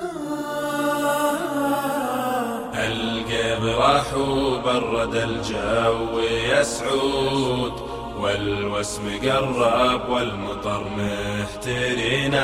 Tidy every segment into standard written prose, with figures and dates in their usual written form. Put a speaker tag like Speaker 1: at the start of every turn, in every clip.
Speaker 1: القيب راح وبرد الجو يا سعود، والوسم قرب والمطر محترينا.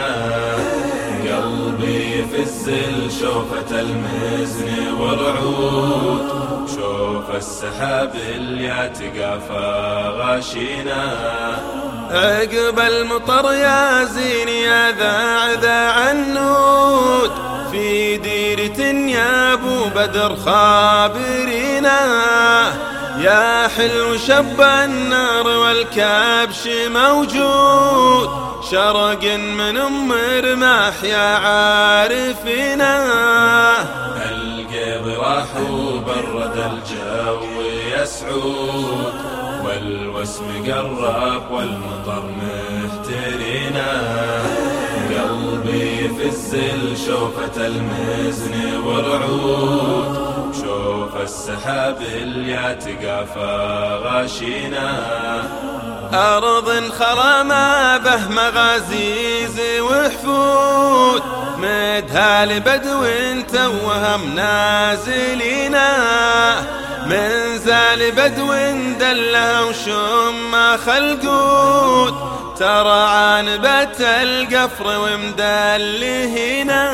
Speaker 1: قلبي يفز شوفة المزن ورعود، شوف السحاب اللي تقافى غاشينا.
Speaker 2: عقب المطر يا زين يا ذاع النود، في ديرة يا ابو بدر خابرينا. يا حلو شب النار والكبش موجود، شرق من رماح يا عارفينا.
Speaker 1: القيب راح وبرد الجو يا سعود، والوسم قرب والمطر محترينا. قلبي يفز شوفة المزن ورعود، شوف السحاب اللي تقافى غاشينا.
Speaker 2: أرض خلا ما به مغازيز وحفود، مدها لبدو توهم نازلينا. من زال بدو دلها وشم خلقود، ترى عنبت القفر ومدلهنا.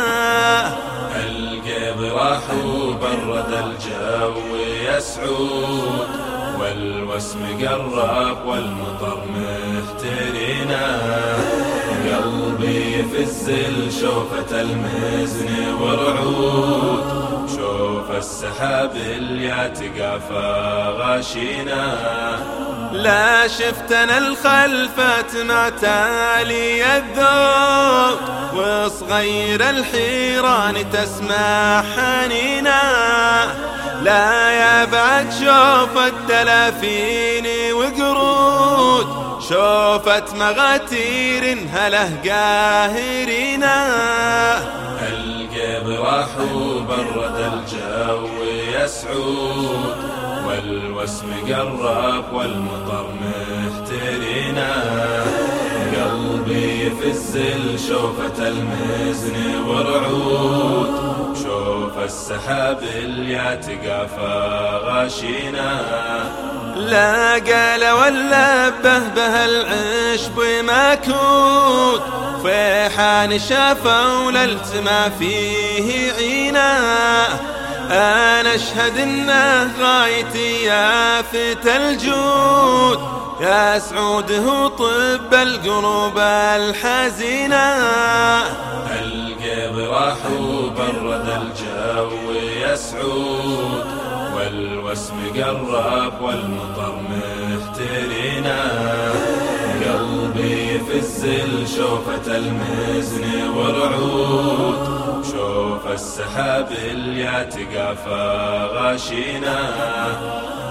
Speaker 1: القيب راح وبرد الجو يا سعود، والوسم قرب والمطر محترينا. قلبي يفز شوفة المزن ورعود، شوف السحاب اللي تقافى غاشينا.
Speaker 2: لا شفتنا الخلفة مع تالي الذوق، وصغير الحيران تسمع حنينا. لا يا بعد شوف التلافين وقرود، شوفت مغاتير هله قاهرينا.
Speaker 1: القيب راح وبرد الجو يا سعود، والوسم قرب والمطر محترينا. قلبي يفز شوفة المزن ورعود، شوف السحاب اللي تقافى غاشينا.
Speaker 2: لا قال ولا به العشب ماكود، فيحان شافوا للتما فيه عينا. أنا أشهد إنه غايتي يا فت الجود، يا سعود هو طب القلوب الحزينة.
Speaker 1: القيب راح وبرد الجو يا سعود، والوسم قرب والمطر محترينا. قلبي يفز شوفة المزن ورعود، شوف السحاب اللي تقافى غاشينا.